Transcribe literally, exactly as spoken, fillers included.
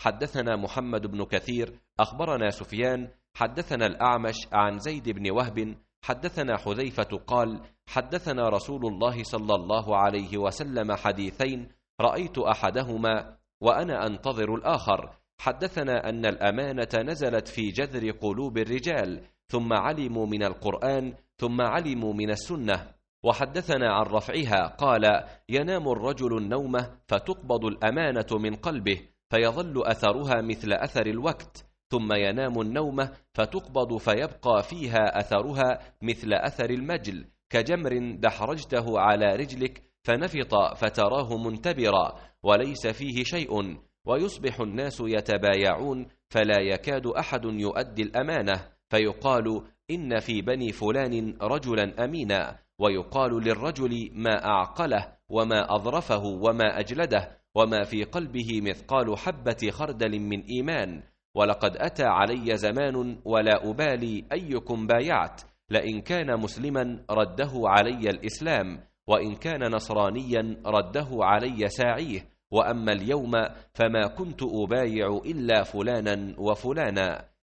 حدثنا محمد بن كثير أخبرنا سفيان حدثنا الأعمش عن زيد بن وهب حدثنا حذيفة قال حدثنا رسول الله صلى الله عليه وسلم حديثين رأيت أحدهما وأنا أنتظر الآخر. حدثنا أن الأمانة نزلت في جذر قلوب الرجال ثم علموا من القرآن ثم علموا من السنة. وحدثنا عن رفعها قال ينام الرجل النومة فتقبض الأمانة من قلبه فيظل أثرها مثل أثر الوقت، ثم ينام النومة فتقبض فيبقى فيها أثرها مثل أثر المجل كجمر دحرجته على رجلك فنفط فتراه منتبرا وليس فيه شيء، ويصبح الناس يتبايعون فلا يكاد أحد يؤدي الأمانة فيقال إن في بني فلان رجلا أمينا، ويقال للرجل ما أعقله وما أظرفه وما أجلده وما في قلبه مثقال حبة خردل من إيمان. ولقد أتى علي زمان ولا أبالي أيكم بايعت، لئن كان مسلما رده علي الإسلام، وإن كان نصرانيا رده علي ساعيه، وأما اليوم فما كنت أبايع إلا فلانا وفلانا.